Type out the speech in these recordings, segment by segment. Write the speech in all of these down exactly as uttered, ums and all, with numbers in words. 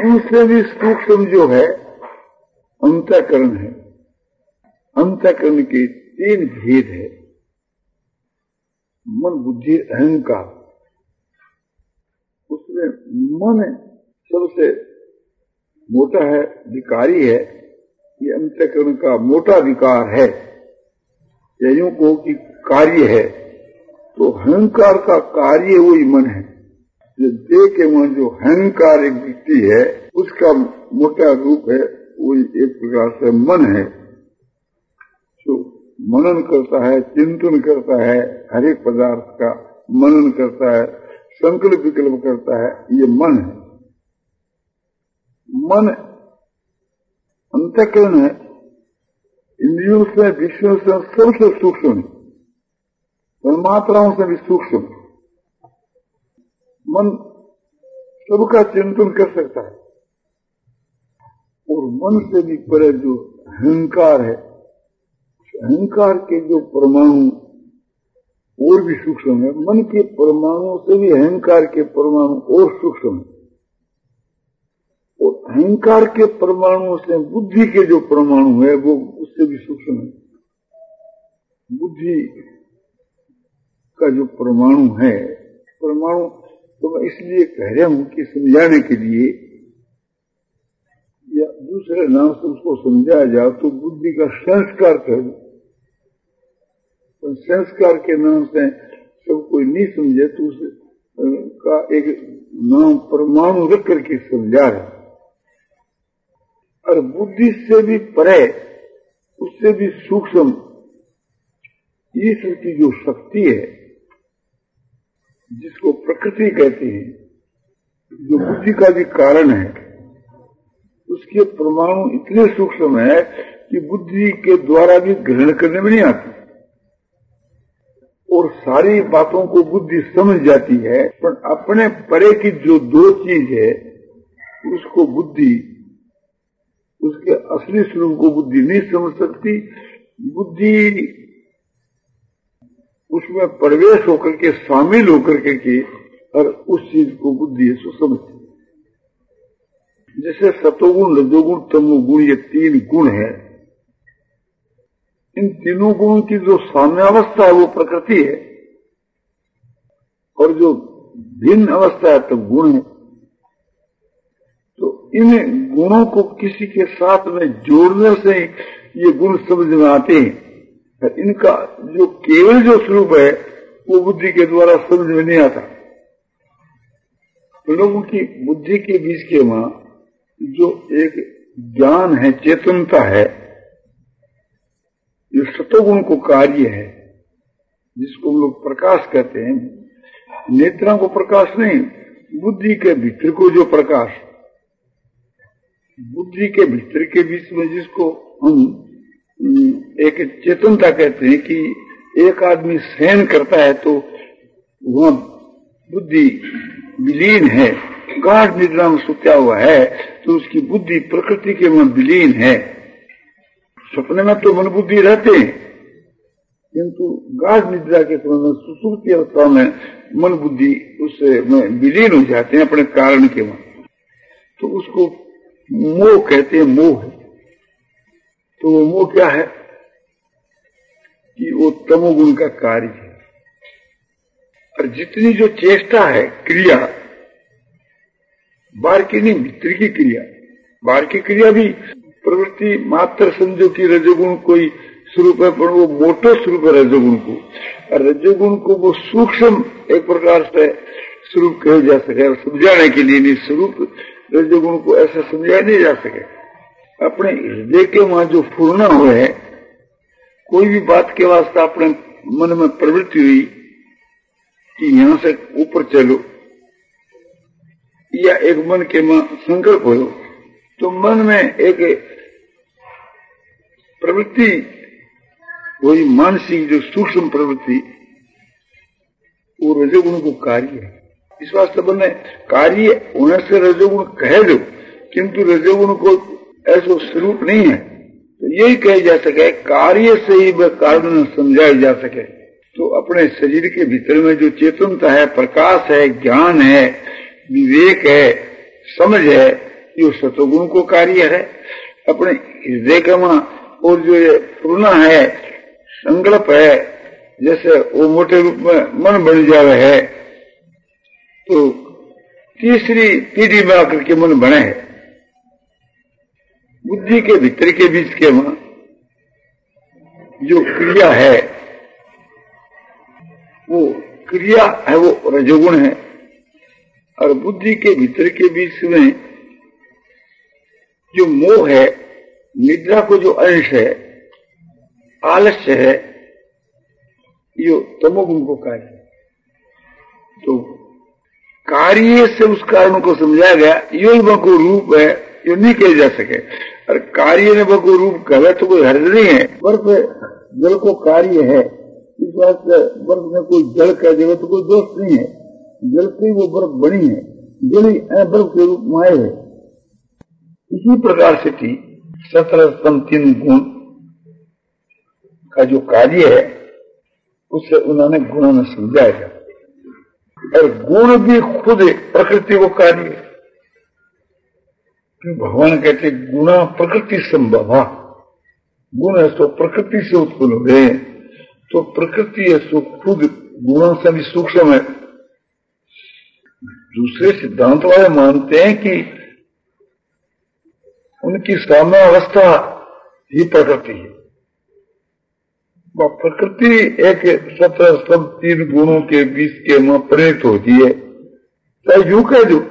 उनसे भी सूक्ष्म जो है अंतःकरण है। अंतःकरण के तीन भेद है, मन, बुद्धि, अहंकार। उसमें मन सबसे मोटा है, विकारी है। ये अंतःकरण का मोटा विकार है, या यूं कहो कि कार्य है। तो अहंकार का कार्य वही मन है। जो देह के मन जो अहंकार एक वृत्ति है, उसका मोटा रूप है, वही एक प्रकार से मन है, जो मनन करता है, चिंतन करता है, हर एक पदार्थ का मनन करता है, संकल्प विकल्प करता है, ये मन है। मन अंतःकरण है, इंद्रियों से, विषयों से सबसे सूक्ष्म है, तन्मात्राओं से भी सूक्ष्म। मन सबका चिंतन कर सकता है, और मन से भी परे जो अहंकार है, अहंकार के जो परमाणु और भी सूक्ष्म है। मन के परमाणुओं से भी अहंकार के परमाणु और सूक्ष्म है, और अहंकार के परमाणुओं से बुद्धि के जो परमाणु है वो उससे भी सूक्ष्म है। बुद्धि का जो परमाणु है, परमाणु तो मैं इसलिए कह रहा हूं कि समझाने के लिए, या दूसरे नाम से उसको समझाया जाए तो बुद्धि का संस्कार कह दो। तो संस्कार के नाम से सब कोई नहीं समझे तो उसका एक नाम परमाणु रख करके समझा रहा। और बुद्धि से भी परे, उससे भी सूक्ष्म ईश्वर की जो शक्ति है, जिसको प्रकृति कहते हैं, जो बुद्धि का भी कारण है, उसके परमाणु इतने सूक्ष्म है कि बुद्धि के द्वारा भी ग्रहण करने में नहीं आती, और सारी बातों को बुद्धि समझ जाती है। पर अपने परे की जो दो चीज है, उसको बुद्धि, उसके असली स्वरूप को बुद्धि नहीं समझ सकती। बुद्धि उसमें प्रवेश होकर के, शामिल होकर के, और उस चीज को बुद्धि ऐसा समझती। जैसे सतोगुण, रजोगुण, तमोगुण, ये तीन गुण है। इन तीनों गुणों की जो साम्यावस्था है वो प्रकृति है, और जो भिन्न अवस्था है तो गुण है। तो इन गुणों को किसी के साथ में जोड़ने से ये गुण समझ में आते हैं। इनका जो केवल जो स्वरूप है वो बुद्धि के द्वारा समझ में नहीं आता। तो लोगों की बुद्धि के बीच के वहां जो एक ज्ञान है, चेतनता है, जो सतोगुण को कार्य है, जिसको हम लोग प्रकाश कहते हैं। नेत्रों को प्रकाश नहीं, बुद्धि के भीतर को जो प्रकाश, बुद्धि के भीतर के बीच में जिसको हम एक चेतनता कहते हैं कि एक आदमी शयन करता है तो वह बुद्धि विलीन है, गाढ़ निद्रा में सुत्या हुआ है, तो उसकी बुद्धि प्रकृति के में विलीन है। सपने में तो मन बुद्धि रहते हैं, किंतु गाढ़ निद्रा के समय में, सुसुप्ति अवस्था में मन बुद्धि उससे विलीन हो जाते हैं अपने कारण के में। तो उसको मोह कहते हैं, मोह। तो वो मोह क्या है कि वो तमोगुण का कार्य है। और जितनी जो चेष्टा है, क्रिया, बाहर की नहीं, भीतर की क्रिया, बाहर की क्रिया भी प्रवृत्ति मात्र समझो कि रजोगुण कोई स्वरूप है, पर वो मोटो स्वरूप है रजोगुण को। और रजोगुण को वो सूक्ष्म एक प्रकार से स्वरूप कहा जा सके, समझाने के लिए नहीं, स्वरूप रजोगुण को ऐसा समझाया नहीं जा सके। अपने हृदय के वहां जो फूरना हुआ है, कोई भी बात के वास्ते अपने मन में प्रवृत्ति हुई कि यहां से ऊपर चलो, या एक मन के में संकल्प हो, तो मन में एक प्रवृत्ति, वही मानसिक जो सूक्ष्म प्रवृत्ति, वो रजोगुण को कार्य है। इस वास्ते बने कार्य होने से रजोगुण कह दो, किंतु रजोगुण को ऐसा स्वरूप नहीं है। तो यही कहा जा सके, कार्य से ही वह कारण समझाया जा सके। तो अपने शरीर के भीतर में जो चेतनता है, प्रकाश है, ज्ञान है, विवेक है, समझ है, ये सतोगुण को कार्य है। अपने हृदय का मन और जो ये पूर्ण है संकल्प है, जैसे वो मोटे रूप में मन बन जावे है, तो तीसरी पीढ़ी में आकर के मन बने है। बुद्धि के भीतर के बीच के मन जो क्रिया है, वो क्रिया है, वो रजोगुण है। और बुद्धि के भीतर के बीच में जो मोह है, निद्रा को जो अंश है, आलस्य है, ये तमोगुण को कार्य है। तो कार्य से उस कारण को समझाया गया, यो ही बको रूप है, यो नहीं कह जा सके। और कार्य ने बको रूप कहे तो कोई हर्ज नहीं है। बर्फ जल को कार्य है, इस बात से बर्फ में कोई जल कह देगा तो कोई दोष नहीं है। जल से वो बर्फ बनी है, जल ही बर्फ के रूप में आए है। इसी प्रकार से थी सत्रह स्तंभ तीन गुण का जो कार्य है, उससे उन्होंने गुणों में समझाया। और गुण भी खुद प्रकृति को कार्य है। भगवान कहते गुणा प्रकृति संभवा, गुण है सो प्रकृति से उत्पन्न हो गए, तो प्रकृति है सो खुद गुणों से भी सूक्ष्म है। दूसरे सिद्धांत वाले मानते हैं कि उनकी साम्य अवस्था ही प्रकृति है। वह प्रकृति एक सत्रह सब तीन गुणों के बीच के में प्रेरित होती है। चाहे यूं कह दो,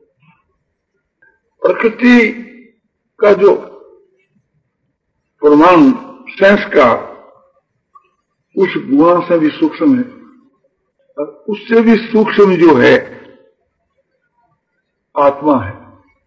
प्रकृति का जो परमाणु संस्कार उस गुणों से भी सूक्ष्म है, और उससे भी सूक्ष्म जो है आत्मा है।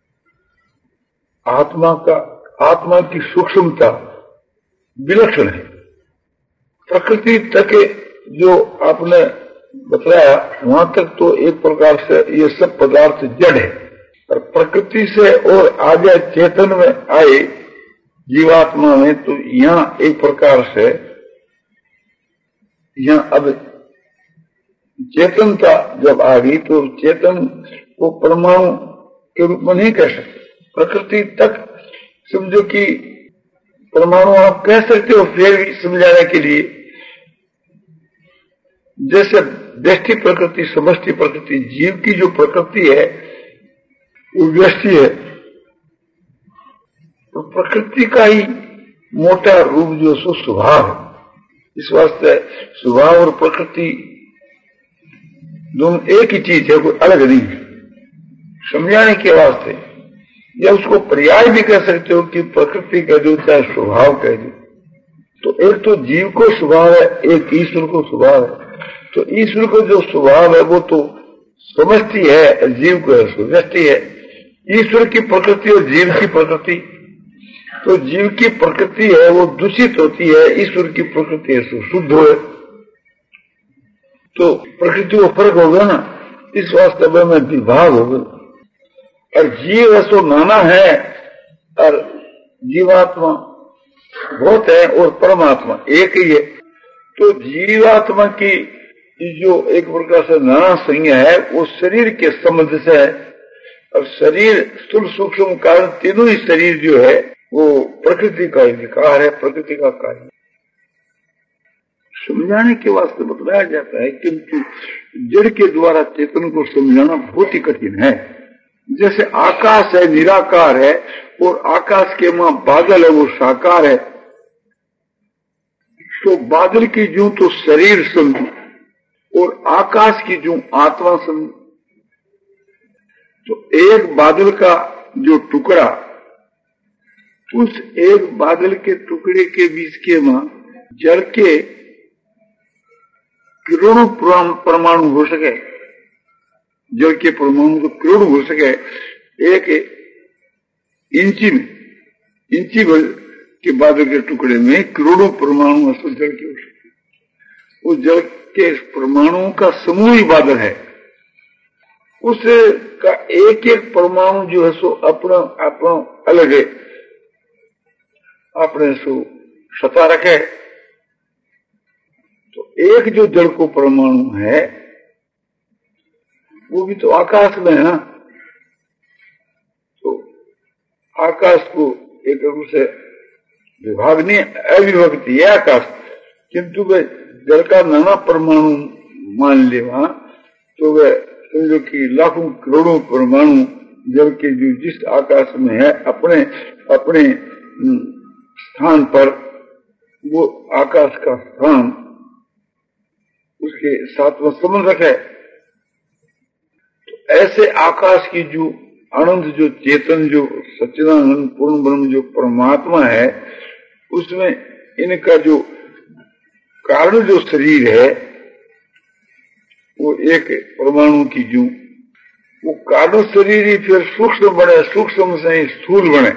आत्मा का आत्मा की सूक्ष्मता विलक्षण है। प्रकृति तक जो आपने बताया वहां तक तो एक प्रकार से ये सब पदार्थ जड़ है, और प्रकृति से और आगे चेतन में आए जीवात्मा में, तो यहाँ एक प्रकार से यहाँ अब चेतनता जब आ गई तो चेतन को परमाणु के रूप में नहीं कह सकते। प्रकृति तक समझो कि परमाणु आप कह सकते हो फिर भी समझाने के लिए। जैसे व्यष्टि प्रकृति, समष्टि प्रकृति, जीव की जो प्रकृति है वो व्यष्टि है, तो प्रकृति का ही मोटा रूप जो सो स्वभाव है। इस वास्ते स्वभाव और प्रकृति दोनों एक ही चीज है, कोई अलग नहीं है। समझाने के वास्ते या उसको पर्याय भी कह सकते हो कि प्रकृति कह दो चाहे स्वभाव कह दो। तो एक तो जीव को स्वभाव है, एक ईश्वर को स्वभाव है। तो ईश्वर को जो स्वभाव है वो तो समष्टि है, जीव को व्यष्टि है। ईश्वर की प्रकृति और जीव की प्रकृति, तो जीव की प्रकृति है वो दूषित होती है, ईश्वर की प्रकृति है सो शुद्ध हो। तो प्रकृति को फर्क होगा ना, इस वास्तव में विभाग होगा। और जीव ऐसो नाना है और जीवात्मा बहुत है और परमात्मा एक ही है। तो जीवात्मा की जो एक प्रकार से नाना संज्ञा है वो शरीर के संबंध से है, और शरीर स्थूल सूक्ष्म कारण तीनों ही शरीर जो है वो प्रकृति का विकार है, प्रकृति का कार्य। समझाने के वास्ते बताया जाता है, किंतु जड़ के द्वारा चेतन को समझाना बहुत ही कठिन है। जैसे आकाश है निराकार है, और आकाश के मां बादल है वो साकार है, तो बादल की जूं तो शरीर समझो और आकाश की जूं आत्मा समझो। तो एक बादल का जो टुकड़ा, उस एक बादल के टुकड़े के बीच के मां जल के करोड़ों परमाणु हो सके, जल के परमाणु तो करोड़ हो सके। एक इंची में, इंची भर के बादल के टुकड़े में करोड़ों परमाणु असल जल के हो सके। उस जल के परमाणुओं का समूह ही बादल है। उस का एक एक परमाणु जो है सो अपना अपना अलग है, अपने सो सता रखे। तो एक जो जल को परमाणु है वो भी तो आकाश में है ना। तो आकाश को एक रूप से विभाग नहीं, अविभक्ति है आकाश, किंतु वह जल का नाना परमाणु मान ले वहां, तो वह समझो कि लाखों करोड़ों परमाणु जल के जो जिस आकाश में है अपने अपने स्थान पर, वो आकाश का स्थान उसके साथ में संबंधक है। तो ऐसे आकाश की जो अनंत जो चेतन जो सच्चिदानंद पूर्ण ब्रह्म जो परमात्मा है, उसमें इनका जो कारण जो शरीर है वो एक परमाणु की जो वो कारण शरीर ही फिर सूक्ष्म बने, सूक्ष्म से ही स्थूल बने।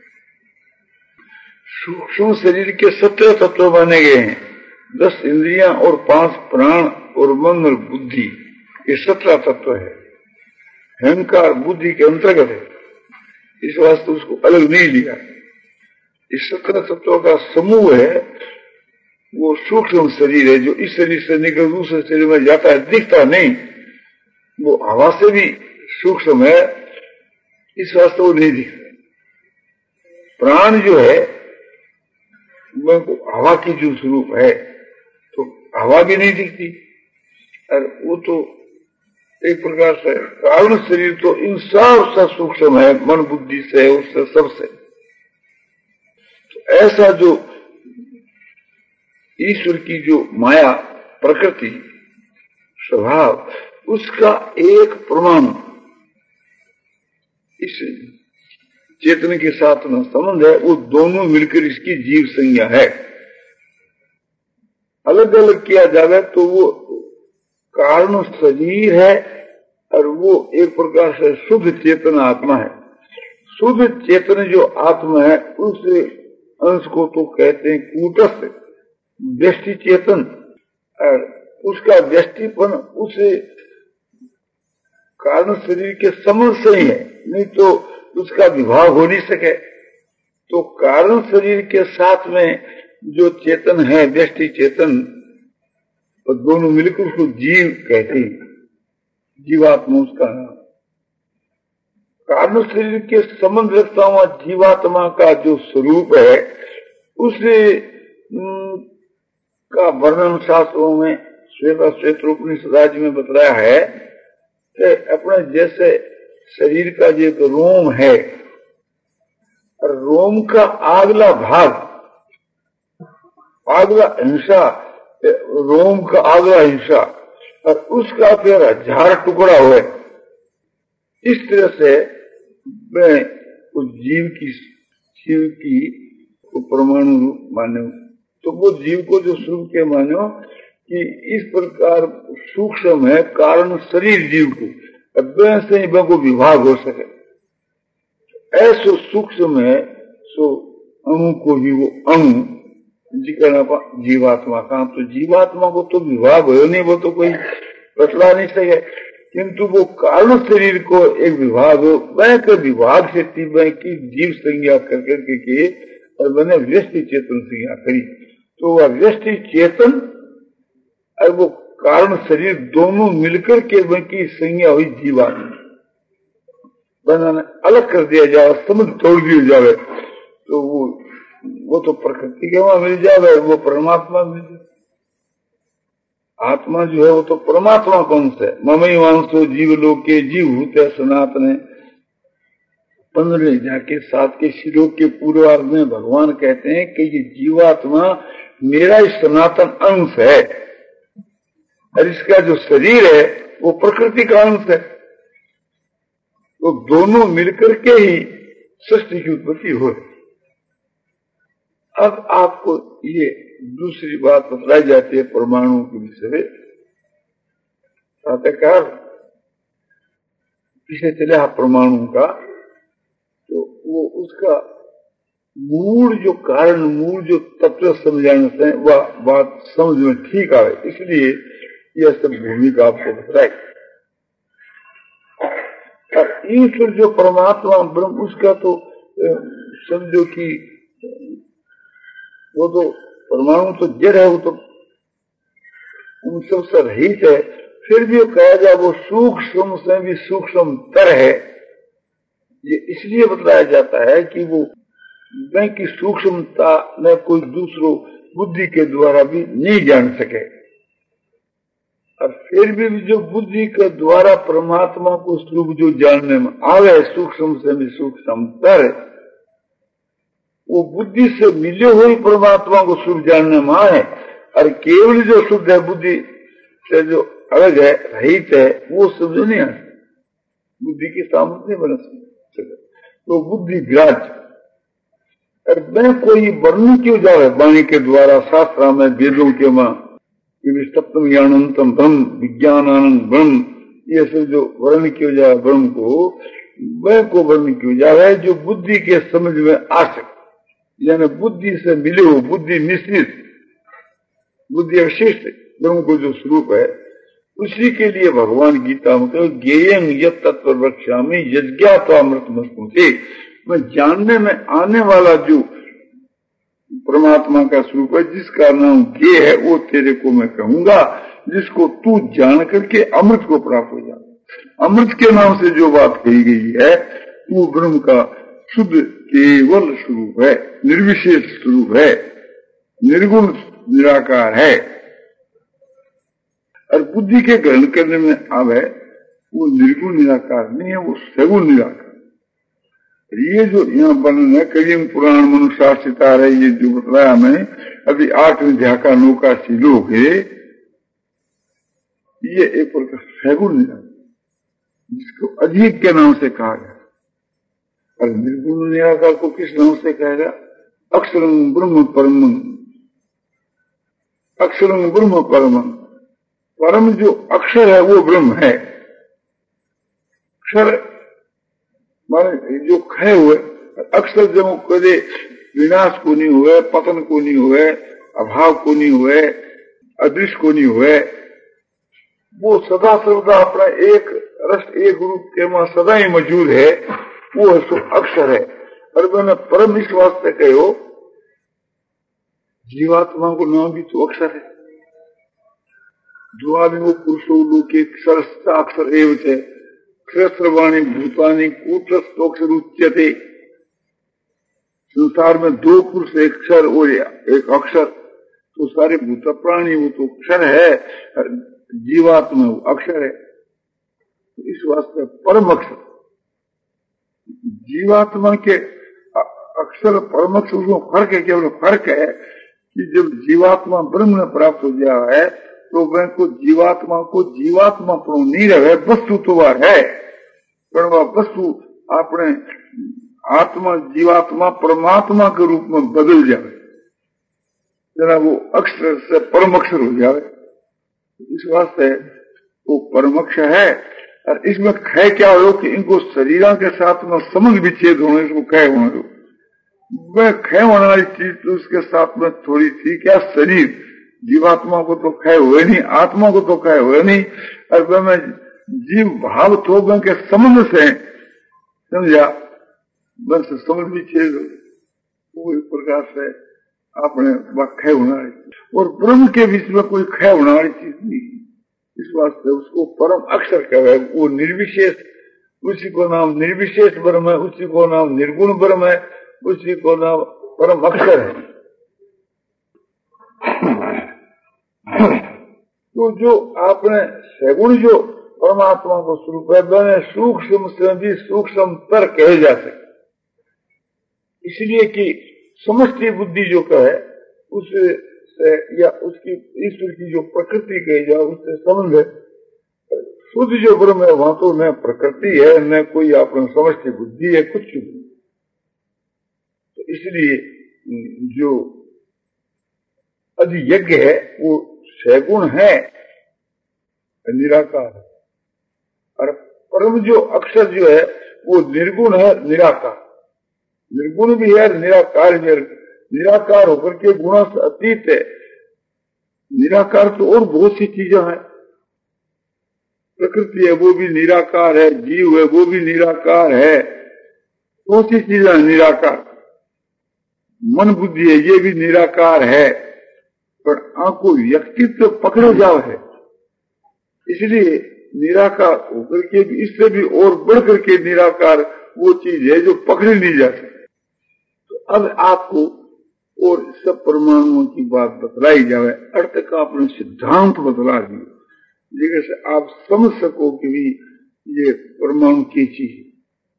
सूक्ष्म शरीर के सत्रह तत्व बने गए हैं, दस इंद्रियां और पांच प्राण और मन और बुद्धि, ये सत्रह तत्व है। अहंकार बुद्धि के अंतर्गत है, इस वास्ते उसको अलग नहीं लिया। इस सत्रह तत्वों का समूह है, वो सूक्ष्म शरीर है जो इस शरीर से निकल दूसरे शरीर में जाता है, दिखता नहीं, वो हवा से भी सूक्ष्म है, इस वास्ते वो नहीं दिखता। प्राण जो है वो हवा की जो स्वरूप है, तो हवा भी नहीं दिखती, और वो तो एक प्रकार से कारण शरीर तो इन सब से सूक्ष्म है, मन बुद्धि से, उससे सबसे। तो ऐसा जो ईश्वर की जो माया प्रकृति स्वभाव, उसका एक परमाणु इस चेतन के साथ में संबंध है, वो दोनों मिलकर इसकी जीव संज्ञा है। अलग अलग किया जाए तो वो कारण शरीर है, और वो एक प्रकार से शुद्ध चेतन आत्मा है। शुद्ध चेतन जो आत्मा है उस अंश को तो कहते हैं कूटस्थ व्यष्टि चेतन, और उसका व्यष्टिपन उस कारण शरीर के संबंध से ही है, नहीं तो उसका विभाग हो नहीं सके। तो कारण शरीर के साथ में जो चेतन है व्यष्टि चेतन, और दोनों मिलकर उसको जीव कहते हैं, जीवात्मा उसका नाम। कारण शरीर के संबंध रखता हुआ जीवात्मा का जो स्वरूप है, उसे का वर्णन शास्त्रों में श्वेता श्वेतोपनिषद में बताया है कि अपने जैसे शरीर का जो रोम है, रोम का आगला भाग, आगला हिंसा, रोम का आगला हिंसा, और उसका फिर हजार टुकड़ा हुए। इस तरह से मैं उस जीव की जीव की परमाणु रूप माने, तो वो जीव को जो स्वरूप के मानो कि इस प्रकार सूक्ष्म है कारण शरीर जीव को, से ही को विभाग हो सके। ऐसो सूक्ष्म है सो अणु को भी वो अणु जी कहना जीवात्मा का, तो जीवात्मा को तो विभाग हो नहीं, वो तो कोई बतला नहीं सके, किंतु वो कारण शरीर को एक विभाग हो, वह के विभाग से तीव्र की जीव संज्ञा कर करके के और मैंने व्यष्टि चेतन संज्ञा करी। तो वह व्यष्टि चेतन और वो कारण शरीर दोनों मिलकर के की संज्ञा हुई जीवात्मा। बनाने अलग कर दिया जाए, समझ तोड़ दिया जाए, तो वो वो तो प्रकृति के वहां मिल जाए, वो परमात्मा मिल जाए। आत्मा जो है वो तो परमात्मा कौन से ममई वांसो जीव लोग के जीव होते सनातन। पंद्रह जाके सात के श्लोक के पूर्वार्ध में भगवान कहते हैं कि ये जीवात्मा मेरा ही सनातन अंश है, और इसका जो शरीर है वो प्रकृति का अंश है। तो दोनों मिलकर के ही सृष्टि की उत्पत्ति हो। अब आपको ये दूसरी बात बताई जाती है परमाणु के विषय में। सातकार पीछे चले परमाणु का, तो वो उसका मूल जो कारण मूल जो तत्व समझाने से वह बात समझ में ठीक आए, इसलिए यह सब भूमिका आपको बताई। और ईश्वर जो परमात्मा ब्रह्म, उसका तो समझो कि वो तो परमाणु तो जड़ है, वो तो उन सबसे रहित है। फिर भी कहा जाए वो सूक्ष्म से भी सूक्ष्म तर है, ये इसलिए बतलाया जाता है कि वो मैं की सूक्ष्मता न कोई दूसरो बुद्धि के द्वारा भी नहीं जान सके, और फिर भी जो बुद्धि के द्वारा परमात्मा को स्वरूप जो जानने में आवे सूक्ष्म से भी सूक्ष्म तर, वो बुद्धि से मिले हुए परमात्मा को स्वरूप जानने में आए, और केवल जो शुद्ध है बुद्धि से जो अलग है रहित है वो समझ नहीं आ सकता, बुद्धि की सामर्थ्य नहीं बना सकता, तो बुद्धि ग्राह्य। और मैं कोई वर्ण क्यों जावे वाणी के द्वारा शास्त्रा में वेदों के मां सप्तम ज्ञानंतम ब्रह्म विज्ञानानंद ब्रह्म, ये सब जो वर्ण क्यों जाए ब्रह्म को, वह को वर्ण क्यों जावे जो बुद्धि के समझ में आ सके, यानी बुद्धि से मिले हो, बुद्धि मिश्रित, बुद्धि अवशिष्ट ब्रह्म को जो स्वरूप है, उसी के लिए भगवान गीता में कहो ज्ञेयं यत् तत्व वक्ष्यामि यज्ञात्वामृतमस्तुते, मैं जानने में आने वाला जो परमात्मा का स्वरूप है जिसका नाम ज्ञेय है वो तेरे को मैं कहूंगा, जिसको तू जान करके अमृत को प्राप्त हो जाए। अमृत के नाम से जो बात कही गई है वो ब्रह्म का शुद्ध केवल स्वरूप है, निर्विशेष स्वरूप है, निर्गुण निराकार है, और बुद्धि के ग्रहण करने में आवे वो निर्गुण निराकार नहीं है, वो सगुण निराकार। ये जो यहाँ वर्णन है कलिंग पुराण मनुशासिता है, ये जो बताया हमें अभी आठवीं अध्याय का नौका श्लोक है, ये एक प्रकार सगुण निराकार जिसको अधिक के नाम से कहा गया, और निर्गुण निराकार को किस नाम से कहेगा? अक्षरं ब्रह्म परमं, अक्षरं ब्रह्म परमं, परम जो अक्षर है वो ब्रह्म है। अक्षर माने जो खए हुए, अक्षर जब कदे विनाश को नहीं हुए, पतन को नहीं हुए, अभाव को नहीं हुए, अदृश्य को नहीं हुए, वो सदा सर्वदा अपना एक रस एक रूप के मां सदा ही मौजूद है, वो है सो अक्षर है। और मैंने परम इस वास्ते कहो जीवात्मा को नाम भी तो अक्षर है, जो आदमी वो पुरुषो लोके सरस अक्षर एवं है, क्षरवाणी भूतानी कूटस्थोक्षर उच्यते, संसार में दो पुरुष एक अक्षर और एक अक्षर, तो सारे भूत प्राणी वो तो अक्षर है, जीवात्मा वो अक्षर है। इस वास्ते परम अक्षर जीवात्मा के अक्षर परम अक्षर उसमें फर्क है, केवल फर्क है कि जब जीवात्मा ब्रह्म में प्राप्त हो गया है तो वह को जीवात्मा को जीवात्मा पर नहीं रहे, वस्तु तो वह है, पर वह वस्तु अपने आत्मा जीवात्मा परमात्मा के रूप में बदल जाए, जना वो अक्षर से परम अक्षर हो जाए। इस वास्ते वो परम अक्षर है। और इसमें खय क्या हो कि इनको शरीरों के साथ में समझ विच्छेद होने, इसको खय होने दो। वह खय होने वाली चीज तो उसके साथ में थोड़ी थी, क्या शरीर जीवात्मा को तो खय हुए नहीं, आत्मा को तो खय हुए नहीं, और वह में जीव भाव थोक के संबंध से समझा बस समझ विच्छेद हो, इस प्रकार से अपने खय होने वाली, और ब्रह्म के बीच में कोई खय होने वाली चीज नहीं। इस वास्ते उसको परम अक्षर कहे, वो निर्विशेष, उसी को नाम निर्विशेष ब्रह्म है, उसी को नाम निर्गुण ब्रह्म है, उसी को नाम परम अक्षर है। तो जो आपने सगुण जो परमात्मा को स्वरूप है, मैंने सूक्ष्म से भी सूक्ष्म तर कहे जा सकते, इसलिए कि समष्टि बुद्धि जो कहे उससे या उसकी ईश्वर की जो प्रकृति कही जाए उससे संबंध है। शुद्ध जो ब्रह्म है वहां तो न प्रकृति है न कोई अपना समष्टि बुद्धि है, कुछ नहीं। तो इसलिए जो अधियज्ञ है वो सगुण है, निराकार है, और परम जो अक्षर जो है वो निर्गुण है, निराकार, निर्गुण भी है, निराकार भी है। निराकार होकर के गुणा से अतीत है। निराकार तो और बहुत सी चीजें हैं, प्रकृति है वो भी निराकार है, जीव है वो भी निराकार है, बहुत सी चीजें निराकार, मन बुद्धि है ये भी निराकार है, पर आंखों व्यक्तित्व तो पकड़े जाओ है। इसलिए निराकार होकर के भी इससे भी और बढ़ करके निराकार वो चीज है जो पकड़ी नहीं जाती। तो अब आपको और सब परमाणुओं की बात बतलाई जाए, अर्थ का अपने सिद्धांत बतला दिए, जैसे आप समझ सको कि भी ये परमाणु की चीज है।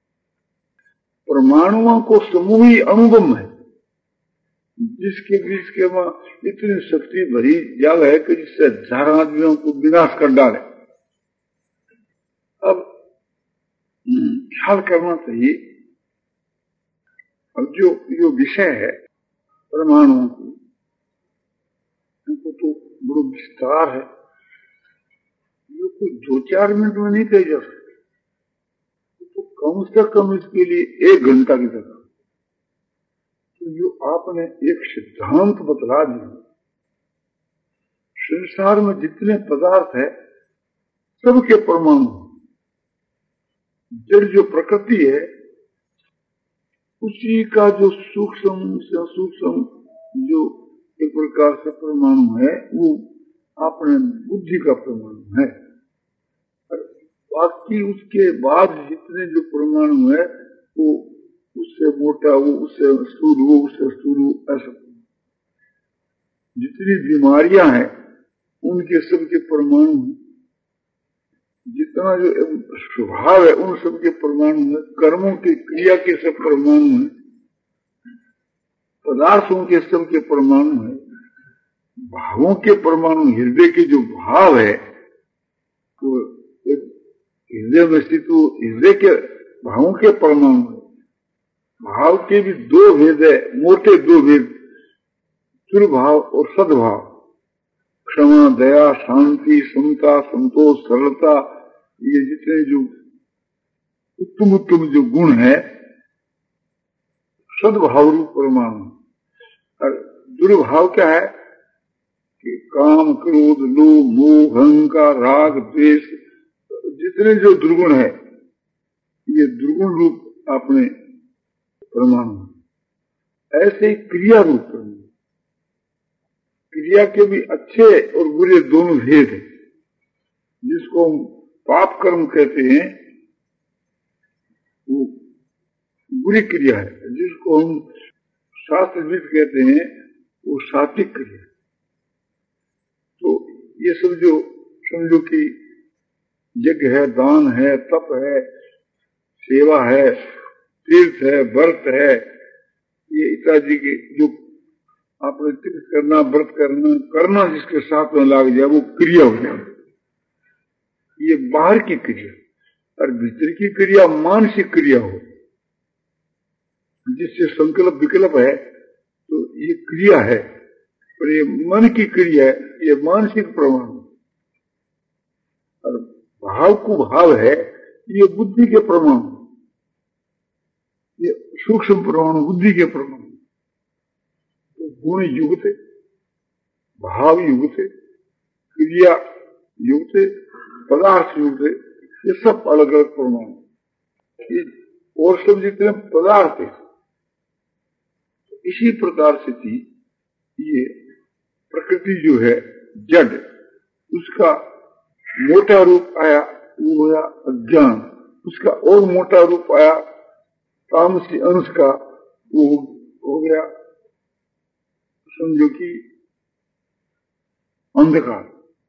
परमाणुओं को समूह ही अणुबम है, जिसके बीच के वहां इतनी शक्ति भरी जाग है कि जिससे हजार आदमियों को विनाश कर डाले। अब ख्याल करना चाहिए, अब जो जो विषय है परमाणुओं को, इनको तो बड़ो विस्तार है, ये कोई दो चार मिनट में नहीं कही जा सकती, तो कम से कम इसके लिए एक घंटा की जगह। तो जो आपने एक सिद्धांत बतला दिया, संसार में जितने पदार्थ है सबके परमाणु, जड़ जो प्रकृति है उसी का जो सूक्ष्म से सूक्ष्म जो एक प्रकार से परमाणु है वो अपने बुद्धि का परमाणु है। बाकी उसके बाद जितने जो परमाणु है वो उससे मोटा, वो उससे स्थूल, वो उससे स्थूल, ऐसा जितनी बीमारियां हैं उनके सबके परमाणु हैं। जितना जो स्वभाव है उन सबके परमाणु है। कर्मों की क्रिया के सब परमाणु है, पदार्थों के सबके परमाणु है, भावों के परमाणु, हृदय के जो भाव है तो हृदय में स्थित हृदय के भावों के परमाणु है। भाव के भी दो भेद है, मोटे दो भेद, दुर्भाव और सद्भाव। क्षमा, दया, शांति, समता, संतोष, सरलता, ये जितने जो उत्तम उत्तम जो गुण है सद्भाव रूप परमाणु। और दुर्भाव क्या है कि काम, क्रोध, लोभ, मोह, अहंकार, राग, द्वेष, जितने जो दुर्गुण है ये दुर्गुण रूप अपने परमाणु। ऐसे ही क्रिया रूप परमाणु, क्रिया के भी अच्छे और बुरे दोनों भेद है। जिसको हम पाप कर्म कहते हैं वो बुरी क्रिया है, जिसको हम शास्त्रविद कहते हैं वो सात्विक क्रिया। तो ये सब जो समझो कि यज्ञ है, दान है, तप है, सेवा है, तीर्थ है, व्रत है, ये इत्यादि की जो आपने तीर्थ करना, व्रत करना, करना जिसके साथ में लाग जाए वो क्रिया हो जाए, ये बाहर की क्रिया। और भीतर की क्रिया मानसिक क्रिया हो, जिससे संकल्प विकल्प है तो ये क्रिया है। और ये मन की क्रिया है, ये मानसिक प्रमाण। और भाव को भाव है, ये बुद्धि के प्रमाण, ये सूक्ष्म प्रमाण बुद्धि के प्रमाण। तो गुण युक्त, भाव युक्त, क्रिया युक्त, पदार्थ युक्त, ये सब अलग अलग प्रमाण। और सब जितने पदार्थ है इसी प्रकार से थी। ये प्रकृति जो है जड़, उसका मोटा रूप आया वो हुआ अज्ञान, उसका और मोटा रूप आया तामसी अंश का, वो हो गया समझो कि अंधकार।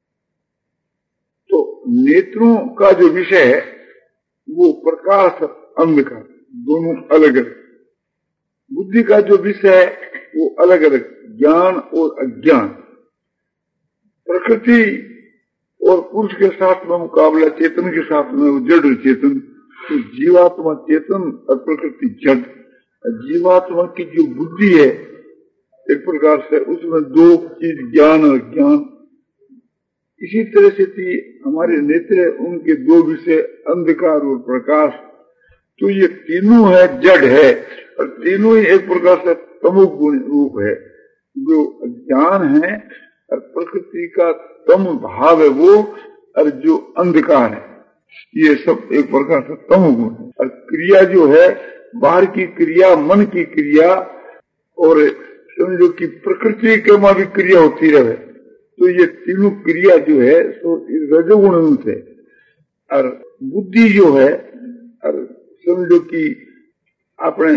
तो नेत्रों का जो विषय है वो प्रकाश अंधकार, दोनों अलग अलग। बुद्धि का जो विषय है वो अलग अलग, ज्ञान और अज्ञान। प्रकृति और पुरुष के साथ में मुकाबला चेतन के साथ में, वो जड़ चेतन। तो जीवात्मा चेतन और प्रकृति जड़। जीवात्मा की जो बुद्धि है एक प्रकार से उसमें दो चीज, ज्ञान और अज्ञान। इसी तरह से थी हमारे नेत्र, उनके दो विषय अंधकार और प्रकाश। तो ये तीनों है जड़ है, और तीनों ही एक प्रकार से तमोगुण रूप है। जो ज्ञान है और प्रकृति का तम भाव है वो, और जो अंधकार है ये सब एक प्रकार से तमोगुण है। और क्रिया जो है बाहर की क्रिया, मन की क्रिया, और समझो कि प्रकृति के मां भी क्रिया होती रहे। तो ये तीनों क्रिया जो है सो रजोगुण से। और बुद्धि जो है और समझो कि अपने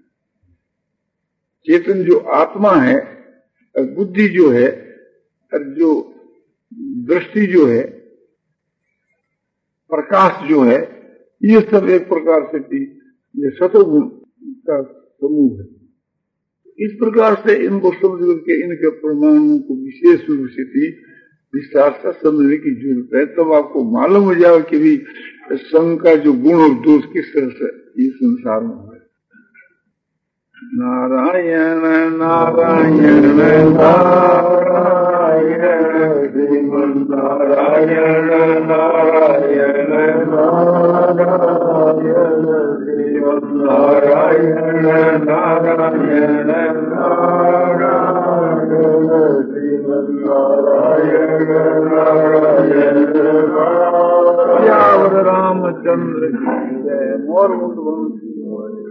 चेतन जो आत्मा है, बुद्धि जो है, और जो दृष्टि जो है, प्रकाश जो है, ये सब एक प्रकार से भी ये सतोगुण का समूह है। इस प्रकार से इनको समझ करके इनके प्रमाणों को विशेष रूप से भी विस्तार से समझने की जरूरत है। तब आपको मालूम हो जाएगा कि भी संघ का जो गुण और दोष किस तरह से इस संसार में है। नारायण नारायण नारायण श्रीमन नारायण नारायण नारायण श्रीमन नारायण नारायण नारायण श्रीमन नारायण नारायण। रामचंद्र की जय। मोर मुंड